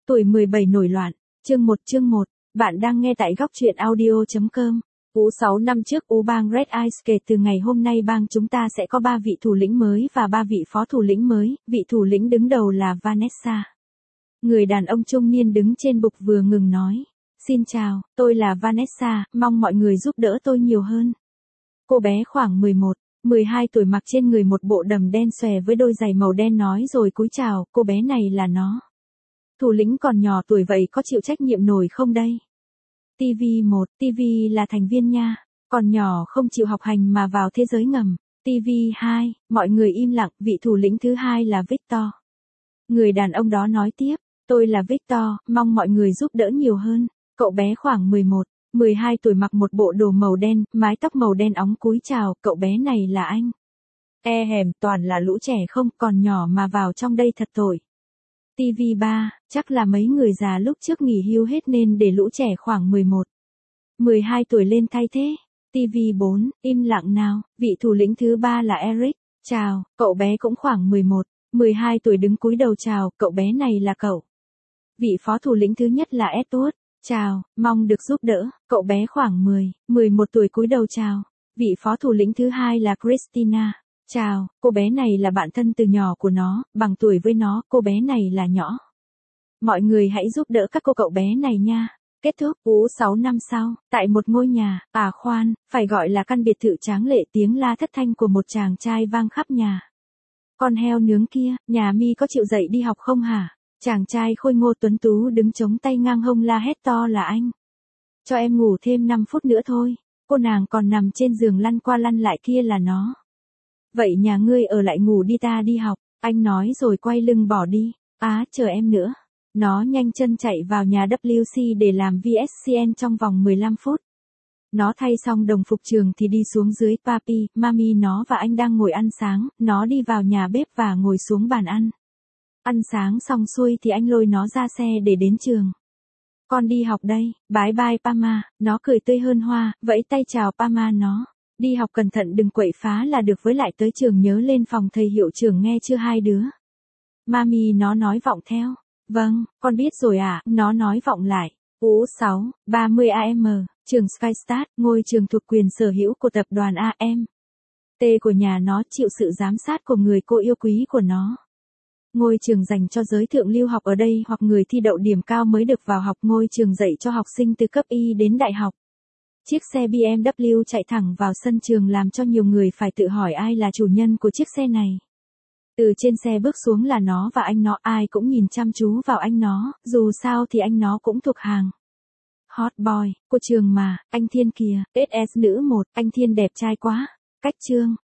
Tuổi 17 nổi loạn. Chương 1. Bạn đang nghe tại góc truyện audio.com. Cú 6 năm trước bang Red Ice kể từ ngày hôm nay bang chúng ta sẽ có 3 vị thủ lĩnh mới và 3 vị phó thủ lĩnh mới, vị thủ lĩnh đứng đầu là Vanessa. Người đàn ông trung niên đứng trên bục vừa ngừng nói. Xin chào, tôi là Vanessa, mong mọi người giúp đỡ tôi nhiều hơn. Cô bé khoảng 12 tuổi mặc trên người một bộ đầm đen xòe với đôi giày màu đen nói rồi cúi chào, cô bé này là nó. Thủ lĩnh còn nhỏ tuổi vậy có chịu trách nhiệm nổi không đây? TV1, TV là thành viên nha, còn nhỏ không chịu học hành mà vào thế giới ngầm. TV2, mọi người im lặng, vị thủ lĩnh thứ hai là Victor. Người đàn ông đó nói tiếp, tôi là Victor, mong mọi người giúp đỡ nhiều hơn. Cậu bé khoảng 12 tuổi mặc một bộ đồ màu đen, mái tóc màu đen óng cúi chào, cậu bé này là anh. Toàn là lũ trẻ không, còn nhỏ mà vào trong đây thật tội. TV3, chắc là mấy người già lúc trước nghỉ hưu hết nên để lũ trẻ khoảng 12 tuổi lên thay thế. TV4, im lặng nào, vị thủ lĩnh thứ ba là Eric. Chào, cậu bé cũng khoảng 12 tuổi đứng cúi đầu chào, cậu bé này là cậu. Vị phó thủ lĩnh thứ nhất là Edward. Chào, mong được giúp đỡ, cậu bé khoảng 11 tuổi cúi đầu chào. Vị phó thủ lĩnh thứ hai là Christina. Chào, cô bé này là bạn thân từ nhỏ của nó, bằng tuổi với nó, cô bé này là nhỏ. Mọi người hãy giúp đỡ các cậu bé này nha. Kết thúc, 6 năm sau, tại một ngôi nhà, phải gọi là căn biệt thự tráng lệ, tiếng la thất thanh của một chàng trai vang khắp nhà. Con heo nướng kia, nhà mi có chịu dậy đi học không hả? Chàng trai khôi ngô tuấn tú đứng chống tay ngang hông la hét to là anh. Cho em ngủ thêm 5 phút nữa thôi, cô nàng còn nằm trên giường lăn qua lăn lại kia là nó. Vậy nhà ngươi ở lại ngủ đi, ta đi học, anh nói rồi quay lưng bỏ đi. Chờ em nữa. Nó nhanh chân chạy vào nhà WC để làm VSCN trong vòng 15 phút. Nó thay xong đồng phục trường thì đi xuống dưới, papi, mami nó và anh đang ngồi ăn sáng, nó đi vào nhà bếp và ngồi xuống bàn ăn. Ăn sáng xong xuôi thì anh lôi nó ra xe để đến trường. Con đi học đây, bye bye Pama, nó cười tươi hơn hoa, vẫy tay chào Pama nó. Đi học cẩn thận đừng quậy phá là được, với lại tới trường nhớ lên phòng thầy hiệu trưởng nghe chưa hai đứa. Mami nó nói vọng theo. Vâng, con biết rồi ạ, nó nói vọng lại. 30 AM, trường Skystart, ngôi trường thuộc quyền sở hữu của tập đoàn AM. T của nhà nó chịu sự giám sát của người cô yêu quý của nó. Ngôi trường dành cho giới thượng lưu học ở đây hoặc người thi đậu điểm cao mới được vào học, ngôi trường dạy cho học sinh từ cấp Y đến đại học. Chiếc xe BMW chạy thẳng vào sân trường làm cho nhiều người phải tự hỏi ai là chủ nhân của chiếc xe này. Từ trên xe bước xuống là nó và anh nó, ai cũng nhìn chăm chú vào anh nó, dù sao thì anh nó cũng thuộc hàng hot boy của trường mà. Anh Thiên kìa, SS nữ 1, anh Thiên đẹp trai quá. Cách chương